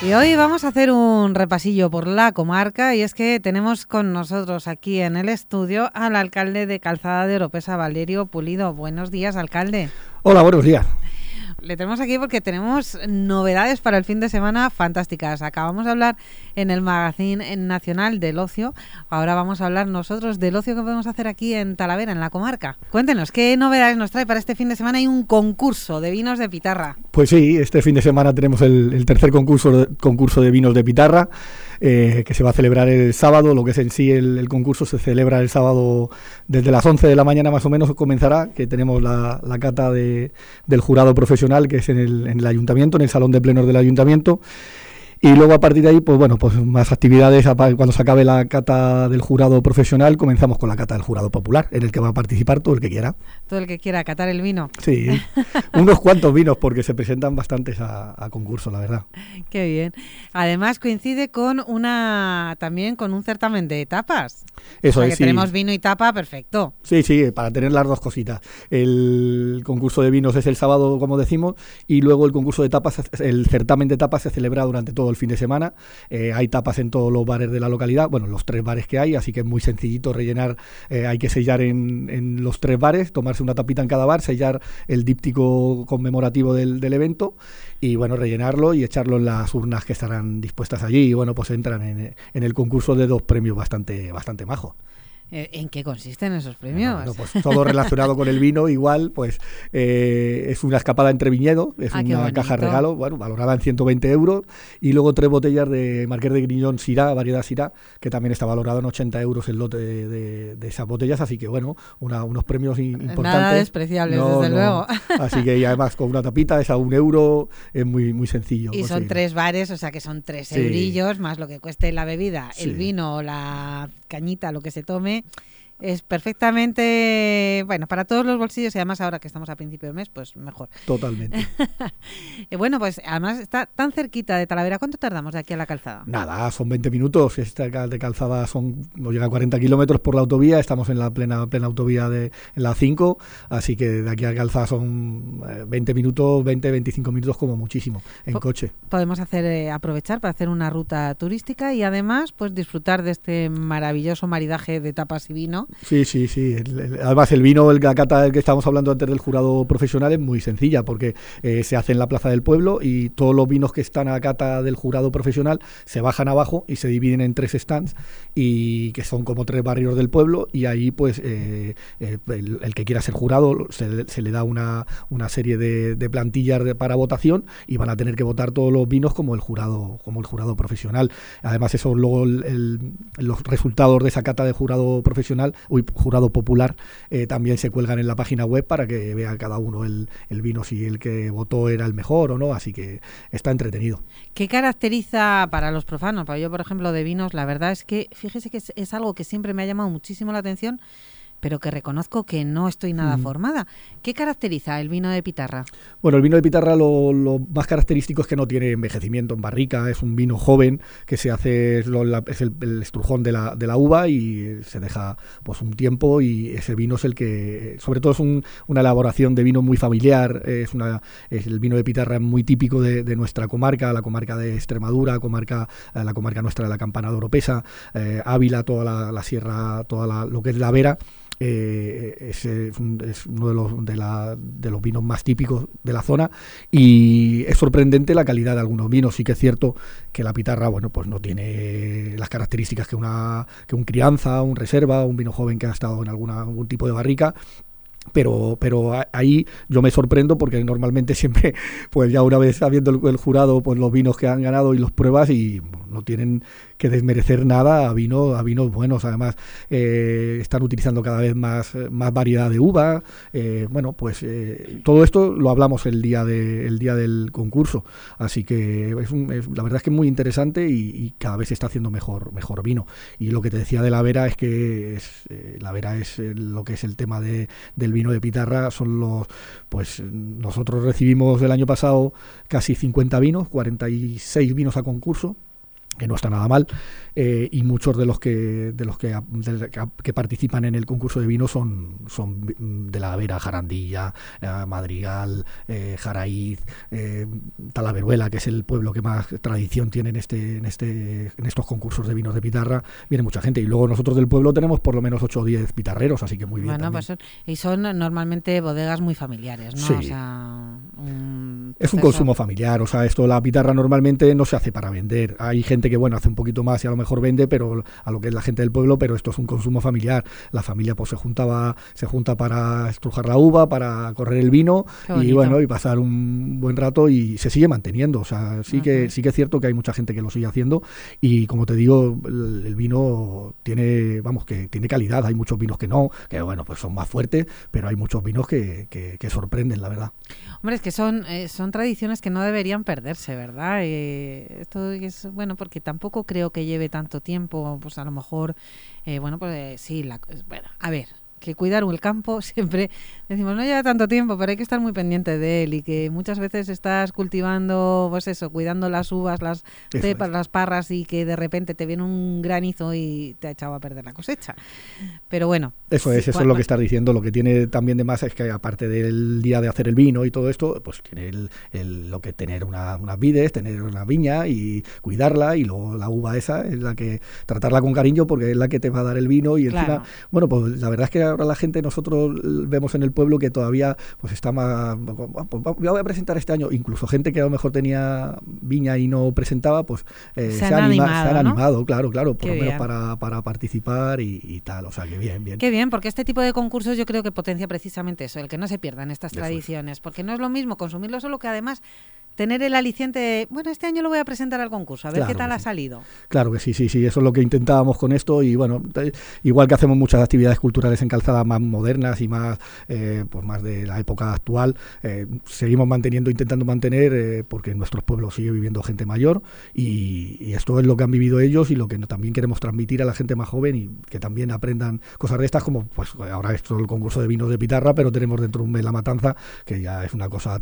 Y hoy vamos a hacer un repasillo por la comarca y es que tenemos con nosotros aquí en el estudio al alcalde de Calzada de Oropesa, Valerio Pulido. Buenos días, alcalde. Hola, buenos días. Le tenemos aquí porque tenemos novedades para el fin de semana fantásticas. Acabamos de hablar en el Magazine Nacional del Ocio. Ahora vamos a hablar nosotros del ocio que podemos hacer aquí en Talavera, en la comarca. Cuéntenos, ¿qué novedades nos trae para este fin de semana? Hay un concurso de vinos de Pitarra. Pues sí, este fin de semana tenemos el tercer concurso de vinos de Pitarra, que se va a celebrar el sábado. Lo que es en sí el concurso se celebra el sábado desde las 11 de la mañana más o menos comenzará, que tenemos la cata del jurado profesional, que es en el ayuntamiento, en el salón de plenos del ayuntamiento. Y luego a partir de ahí, pues bueno, pues más actividades. Cuando se acabe la cata del jurado profesional, comenzamos con la cata del jurado popular, en el que va a participar todo el que quiera. Todo el que quiera catar el vino. Sí, unos cuantos vinos, porque se presentan bastantes a concurso, la verdad. Qué bien. Además coincide también con un certamen de tapas. Eso es, que tenemos vino y tapa, perfecto. Sí, para tener las dos cositas. El concurso de vinos es el sábado, como decimos, y luego el concurso de tapas, el certamen de tapas se celebra durante todo el fin de semana. Hay tapas en todos los bares de la localidad, bueno, los 3 bares que hay, así que es muy sencillito rellenar. Hay que sellar en los 3 bares, tomarse una tapita en cada bar, sellar el díptico conmemorativo del evento y bueno, rellenarlo y echarlo en las urnas que estarán dispuestas allí, y bueno, pues entran en el concurso de 2 premios bastante majos. ¿En qué consisten esos premios? Bueno, pues todo relacionado con el vino, igual, pues es una escapada entre viñedo, es una caja regalo, bueno, valorada en 120 euros, y luego 3 botellas de Marqués de Griñón Syrah, variedad Syrah, que también está valorado en 80 euros el lote de esas botellas, así que bueno, unos premios importantes. Nada despreciables, desde luego. Así que, y además con una tapita es a 1 euro, es muy, muy sencillo. Y son 3 bares, o sea que son 3 eurillos, más lo que cueste la bebida, el vino o la cañita, lo que se tome. Es perfectamente, bueno, para todos los bolsillos, y además ahora que estamos a principio de mes, pues mejor. Totalmente. Bueno, pues además está tan cerquita de Talavera. ¿Cuánto tardamos de aquí a la Calzada? Nada, son 20 minutos. Esta de Calzada nos llega a 40 kilómetros por la autovía. Estamos en la plena autovía en la 5, así que de aquí a Calzada son 20 minutos, 20-25 minutos como muchísimo, en coche. Podemos aprovechar para hacer una ruta turística y además pues disfrutar de este maravilloso maridaje de tapas y vino. Sí. Además el vino, la cata del que estábamos hablando antes del jurado profesional, es muy sencilla porque se hace en la plaza del pueblo y todos los vinos que están a la cata del jurado profesional se bajan abajo y se dividen en 3 stands, y que son como 3 barrios del pueblo, y ahí pues el que quiera ser jurado se le da una serie de plantillas para votación, y van a tener que votar todos los vinos como el jurado profesional. Además eso luego los resultados de esa cata de jurado profesional, jurado popular, también se cuelgan en la página web para que vea cada uno el vino, si el que votó era el mejor o no, así que está entretenido. ¿Qué caracteriza para los profanos? Para yo, por ejemplo, de vinos, la verdad es que fíjese que es algo que siempre me ha llamado muchísimo la atención, pero que reconozco que no estoy nada formada. ¿Qué caracteriza el vino de Pitarra? Bueno, el vino de Pitarra lo más característico es que no tiene envejecimiento en barrica, es un vino joven que se hace, es el estrujón de la uva, y se deja pues un tiempo, y ese vino es el que, sobre todo es una elaboración de vino muy familiar, es el vino de Pitarra muy típico de nuestra comarca, la comarca de Extremadura, la comarca nuestra de la Campana de Oropesa, Ávila, toda la sierra, lo que es la Vera. Es uno de los vinos más típicos de la zona, y es sorprendente la calidad de algunos vinos. Sí que es cierto que la Pitarra, bueno, pues no tiene las características que un crianza, un reserva, un vino joven que ha estado en algún tipo de barrica. Pero ahí yo me sorprendo, porque normalmente siempre, pues ya una vez habiendo el jurado, pues los vinos que han ganado y los pruebas, y no tienen que desmerecer nada a vinos buenos. Además están utilizando cada vez más variedad de uva. Bueno, pues todo esto lo hablamos el día del concurso, así que la verdad es que es muy interesante, y cada vez se está haciendo mejor vino. Y lo que te decía de la Vera es que la Vera es lo que es el tema del vino de Pitarra. Pues nosotros recibimos el año pasado casi 50 vinos, 46 vinos a concurso, que no está nada mal, y muchos de los que participan en el concurso de vino son de la Vera, Jarandilla, Madrigal, Jaraíz, Talaveruela, que es el pueblo que más tradición tiene en estos concursos de vinos de Pitarra. Viene mucha gente, y luego nosotros del pueblo tenemos por lo menos 8 o 10 pitarreros, así que muy bien. Bueno, pues y son normalmente bodegas muy familiares, ¿no? Sí. O sea, es un consumo familiar, o sea, la pitarra normalmente no se hace para vender. Hay gente que, bueno, hace un poquito más y a lo mejor vende, pero a lo que es la gente del pueblo, pero esto es un consumo familiar. La familia pues se junta para estrujar la uva, para correr el vino y bueno, y pasar un buen rato, y se sigue manteniendo. O sea, sí que es cierto que hay mucha gente que lo sigue haciendo, y como te digo, el vino tiene calidad. Hay muchos vinos que bueno, pues son más fuertes, pero hay muchos vinos que sorprenden, la verdad. Hombre, es que son tradiciones que no deberían perderse, ¿verdad? Esto es bueno, porque tampoco creo que lleve tanto tiempo, pues a lo mejor, sí, bueno, a ver, que cuidar el campo siempre decimos no lleva tanto tiempo, pero hay que estar muy pendiente de él, y que muchas veces estás cultivando, pues eso, cuidando las uvas, las cepas, las parras, y que de repente te viene un granizo y te ha echado a perder la cosecha. Pero bueno. Eso es lo que estás diciendo. Lo que tiene también de más es que, aparte del día de hacer el vino y todo esto, pues tiene lo que tener unas vides, tener una viña y cuidarla, y luego la uva esa es la que tratarla con cariño, porque es la que te va a dar el vino, y encima, bueno, pues la verdad es que ahora la gente, nosotros vemos en el pueblo que todavía pues está más, pues voy a presentar este año, incluso gente que a lo mejor tenía viña y no presentaba, pues se han animado, claro, por lo menos para participar y tal. O sea, que bien. Qué bien, porque este tipo de concursos yo creo que potencia precisamente eso, el que no se pierdan estas tradiciones, porque no es lo mismo consumirlo solo, que además tener el aliciente de, bueno, este año lo voy a presentar al concurso, a ver qué tal ha salido. Claro que sí, eso es lo que intentábamos con esto, y bueno, igual que hacemos muchas actividades culturales en Calzada más modernas y más pues más de la época actual, seguimos intentando mantener, porque en nuestros pueblos sigue viviendo gente mayor, y esto es lo que han vivido ellos, y lo que también queremos transmitir a la gente más joven, y que también aprendan cosas de estas, como pues ahora esto es el concurso de vinos de Pitarra, pero tenemos dentro de un mes la matanza, que ya es una cosa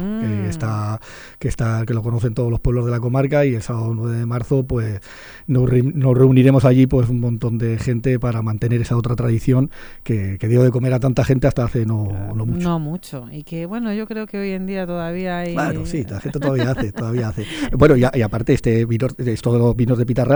que lo conocen todos los pueblos de la comarca, y el sábado 9 de marzo pues nos reuniremos allí pues un montón de gente para mantener esa otra tradición que dio de comer a tanta gente hasta hace no mucho. No mucho, y que bueno, yo creo que hoy en día todavía hay... Claro, sí, la gente todavía hace. Bueno, y aparte esto de los vinos de Pitarra,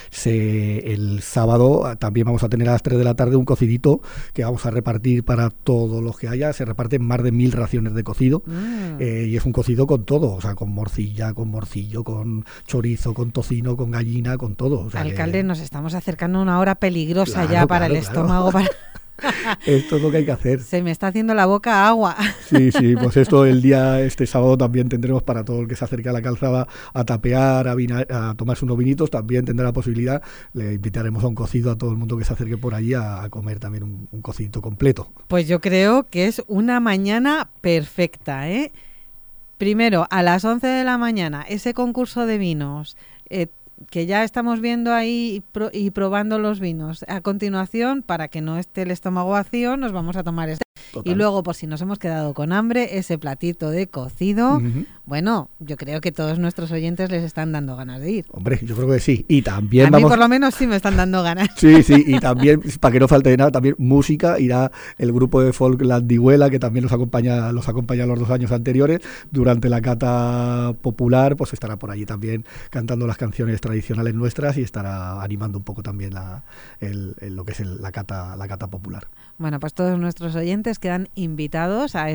el sábado también vamos a tener a las 3 de la tarde un cocidito que vamos a repartir para todos los que haya. Se reparten más de 1000 raciones de cocido, y es un cocido con todo, o sea, con morcilla, con morcillo, con chorizo, con tocino, con gallina, con todo. O sea, alcalde, nos estamos acercando a una hora peligrosa para el estómago. Esto es lo que hay que hacer. Se me está haciendo la boca agua. Sí, pues este sábado también tendremos, para todo el que se acerque a la Calzada a tapear, a tomarse unos vinitos, también tendrá la posibilidad. Le invitaremos a un cocido a todo el mundo que se acerque por allí a comer también un cocidito completo. Pues yo creo que es una mañana perfecta, ¿eh? Primero, a las 11 de la mañana, ese concurso de vinos, que ya estamos viendo ahí y probando los vinos. A continuación, para que no esté el estómago vacío, nos vamos a tomar Total. Y luego, por si nos hemos quedado con hambre, ese platito de cocido. Uh-huh. Bueno, yo creo que todos nuestros oyentes les están dando ganas de ir. Hombre, yo creo que sí. Y también a mí por lo menos sí me están dando ganas. Sí, y también, para que no falte de nada, también música. Irá el grupo de folk La Andigüela, que también los acompaña los 2 años anteriores. Durante la cata popular, pues estará por allí también cantando las canciones tradicionales nuestras, y estará animando un poco también lo que es la cata popular. Bueno, pues todos nuestros oyentes quedan invitados a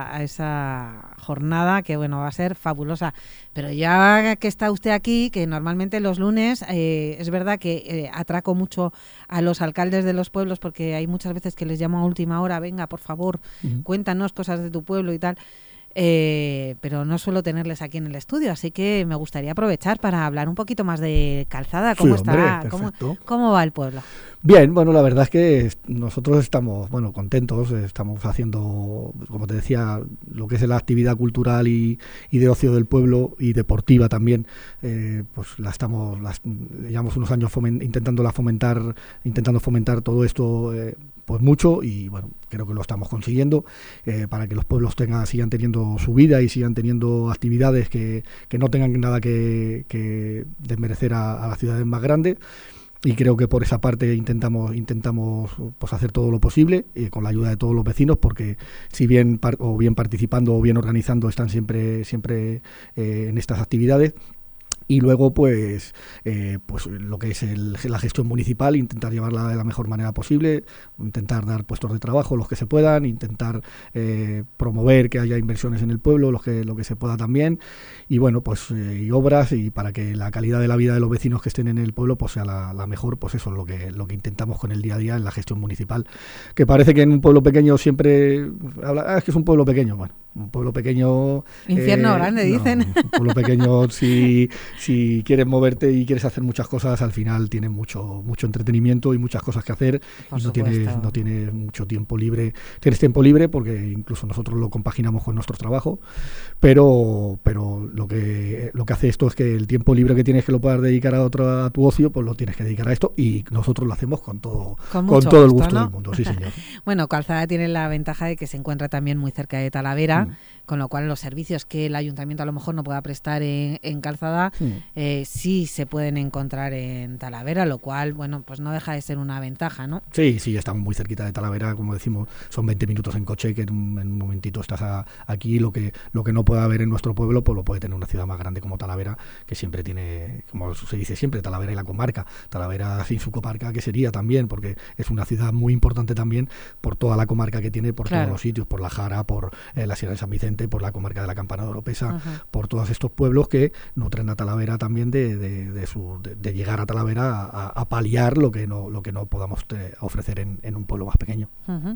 esa jornada, que bueno, va a ser fabulosa. Pero ya que está usted aquí, que normalmente los lunes es verdad que atraco mucho a los alcaldes de los pueblos, porque hay muchas veces que les llamo a última hora, venga, por favor, cuéntanos cosas de tu pueblo y tal. Pero no suelo tenerles aquí en el estudio, así que me gustaría aprovechar para hablar un poquito más de Calzada. ¿Cómo está? ¿Cómo va el pueblo? Bien, bueno, la verdad es que nosotros estamos contentos, estamos haciendo, como te decía, lo que es la actividad cultural y de ocio del pueblo, y deportiva también, pues llevamos unos años intentando fomentar todo esto, pues mucho, y bueno, creo que lo estamos consiguiendo, para que los pueblos sigan teniendo su vida y sigan teniendo actividades que no tengan nada que desmerecer a las ciudades más grandes. Y creo que por esa parte intentamos pues hacer todo lo posible, con la ayuda de todos los vecinos, porque si bien bien participando o bien organizando, están siempre en estas actividades. Y luego pues lo que es la gestión municipal, intentar llevarla de la mejor manera posible, intentar dar puestos de trabajo los que se puedan, intentar promover que haya inversiones en el pueblo, lo que se pueda también, y bueno, pues y obras, y para que la calidad de la vida de los vecinos que estén en el pueblo pues sea la mejor. Pues eso es lo que intentamos con el día a día en la gestión municipal, que parece que en un pueblo pequeño siempre habla, es que es un pueblo pequeño. Bueno, un pueblo pequeño... Infierno grande, dicen. Un pueblo pequeño, si quieres moverte y quieres hacer muchas cosas, al final tienes mucho entretenimiento y muchas cosas que hacer. Por y supuesto. no tienes mucho tiempo libre. Tienes tiempo libre porque incluso nosotros lo compaginamos con nuestro trabajo, pero lo que hace esto es que el tiempo libre que tienes, que lo puedas dedicar a tu ocio, pues lo tienes que dedicar a esto, y nosotros lo hacemos con todo el gusto, ¿no?, del mundo. Sí, señor. Bueno, Calzada tiene la ventaja de que se encuentra también muy cerca de Talavera, con lo cual los servicios que el ayuntamiento a lo mejor no pueda prestar en Calzada sí se pueden encontrar en Talavera, lo cual, bueno, pues no deja de ser una ventaja, ¿no? Sí, estamos muy cerquita de Talavera, como decimos, son 20 minutos en coche, que en un momentito estás aquí. Lo que no pueda haber en nuestro pueblo, pues lo puede tener una ciudad más grande como Talavera, que siempre tiene, como se dice siempre, Talavera y la comarca. Talavera sin su comarca, que sería también, porque es una ciudad muy importante también por toda la comarca que tiene, por todos los sitios, por la Jara, por la Sierra de San Vicente, por la comarca de la Campana de Oropesa, por todos estos pueblos que nutren a Talavera también de llegar a Talavera a paliar lo que no podamos ofrecer en un pueblo más pequeño.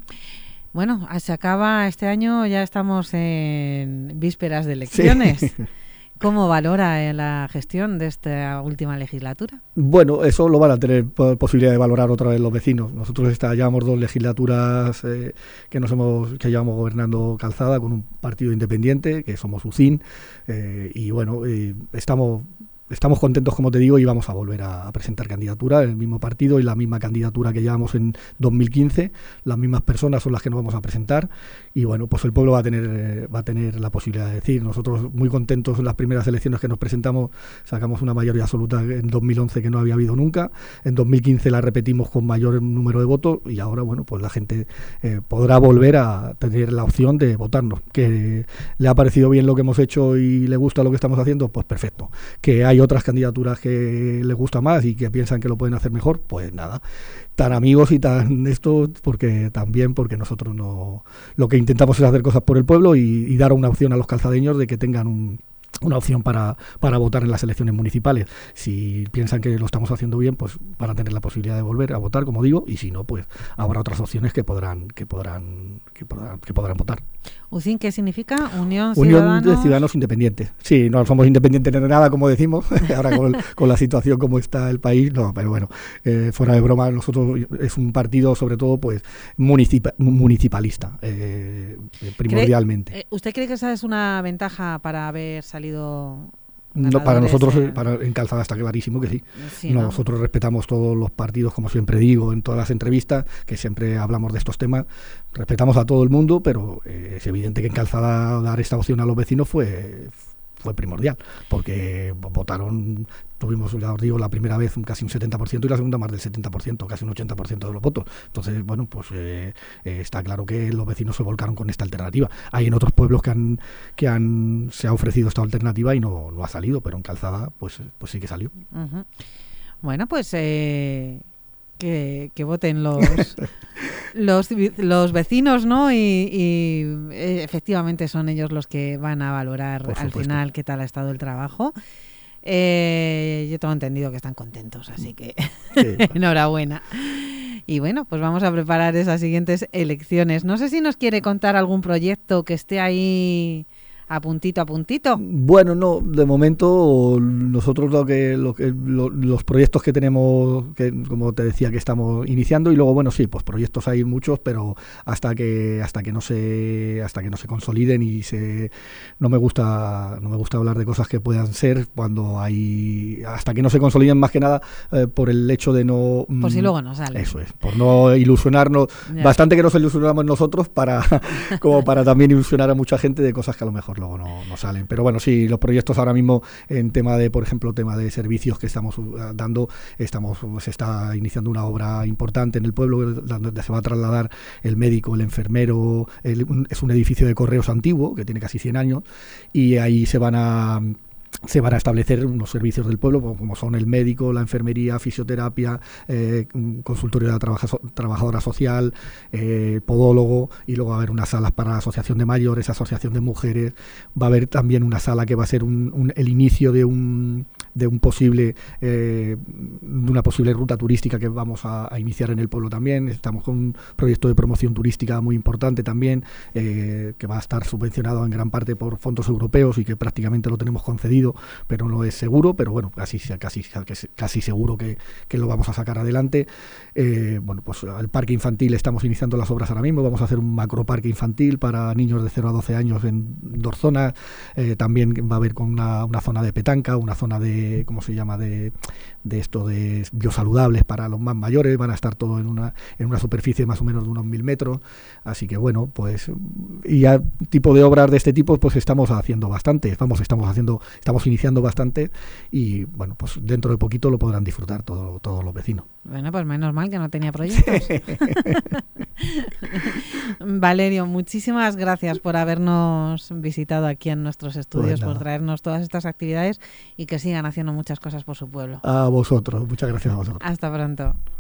Bueno, se acaba este año, ya estamos en vísperas de elecciones. Sí. ¿Cómo valora la gestión de esta última legislatura? Bueno, eso lo van a tener posibilidad de valorar otra vez los vecinos. Nosotros llevamos 2 legislaturas que llevamos gobernando Calzada con un partido independiente, que somos UCIN, y bueno, estamos contentos, como te digo, y vamos a volver a presentar candidatura, el mismo partido y la misma candidatura que llevamos en 2015, las mismas personas son las que nos vamos a presentar, y bueno, pues el pueblo va a tener la posibilidad de decir. Nosotros muy contentos en las primeras elecciones que nos presentamos, sacamos una mayoría absoluta en 2011 que no había habido nunca, en 2015 la repetimos con mayor número de votos, y ahora, bueno, pues la gente podrá volver a tener la opción de votarnos. Que le ha parecido bien lo que hemos hecho y le gusta lo que estamos haciendo, pues perfecto. Que hay otras candidaturas que les gusta más y que piensan que lo pueden hacer mejor, pues nada, tan amigos y tan esto, porque nosotros no, lo que intentamos es hacer cosas por el pueblo y dar una opción a los calzadeños de que tengan una opción para votar en las elecciones municipales. Si piensan que lo estamos haciendo bien, pues van a tener la posibilidad de volver a votar, como digo, y si no, pues habrá otras opciones que podrán votar. ¿UCIN qué significa? Unión de Ciudadanos Independientes. Sí, no somos independientes de nada, como decimos, ahora con la situación como está el país, no, pero bueno, fuera de broma, nosotros es un partido sobre todo pues municipalista, primordialmente. ¿Usted cree que esa es una ventaja para haber salido? No, para nosotros, en Calzada está clarísimo que sí. Nosotros respetamos todos los partidos, como siempre digo en todas las entrevistas, que siempre hablamos de estos temas, respetamos a todo el mundo, pero es evidente que en Calzada dar esta opción a los vecinos fue primordial, porque tuvimos, ya os digo, la primera vez casi un 70% y la segunda más del 70%, casi un 80% de los votos. Entonces, bueno, pues está claro que los vecinos se volcaron con esta alternativa. Hay en otros pueblos se ha ofrecido esta alternativa y no ha salido, pero en Calzada pues sí que salió. Uh-huh. Bueno, pues que voten los vecinos, ¿no? Y efectivamente son ellos los que van a valorar al final qué tal ha estado el trabajo. Yo tengo entendido que están contentos, así que sí. Enhorabuena. Y bueno, pues vamos a preparar esas siguientes elecciones. No sé si nos quiere contar algún proyecto que esté ahí a puntito a puntito. Bueno, no, de momento nosotros los proyectos que tenemos, que como te decía, que estamos iniciando, y luego bueno, sí, pues proyectos hay muchos, pero hasta que no se consoliden no me gusta hablar de cosas que puedan ser hasta que no se consoliden, más que nada por el hecho de no, por si luego no sale. Eso es, por no ilusionarnos. Ya. Bastante que nos ilusionamos nosotros como para también ilusionar a mucha gente de cosas que a lo mejor luego no salen. Pero bueno, sí, los proyectos ahora mismo en tema de, por ejemplo, tema de servicios que estamos dando, se está iniciando una obra importante en el pueblo donde se va a trasladar el médico, el enfermero. Es un edificio de correos antiguo que tiene casi 100 años, y ahí se van a establecer unos servicios del pueblo, como son el médico, la enfermería, fisioterapia, consultorio de la trabajadora social, podólogo, y luego va a haber unas salas para asociación de mayores, asociación de mujeres. Va a haber también una sala que va a ser el inicio de una posible ruta turística que vamos a iniciar en el pueblo también. Estamos con un proyecto de promoción turística muy importante también, que va a estar subvencionado en gran parte por fondos europeos y que prácticamente lo tenemos concedido, pero no es seguro, pero bueno, casi seguro que lo vamos a sacar adelante. Bueno, pues el parque infantil, estamos iniciando las obras ahora mismo. Vamos a hacer un macroparque infantil para niños de 0 a 12 años en 2 zonas. También va a haber con una zona de petanca, una zona de, ¿cómo se llama?, de biosaludables para los más mayores. Van a estar todo en una superficie más o menos de unos 1000 metros. Así que bueno, pues, y ya tipo de obras de este tipo, pues estamos haciendo bastante. Estamos iniciando bastante, y bueno, pues dentro de poquito lo podrán disfrutar todos los vecinos. Bueno, pues menos mal que no tenía proyectos. Valerio, muchísimas gracias por habernos visitado aquí en nuestros estudios, por traernos todas estas actividades, y que sigan haciendo muchas cosas por su pueblo. A vosotros, muchas gracias a vosotros. Hasta pronto.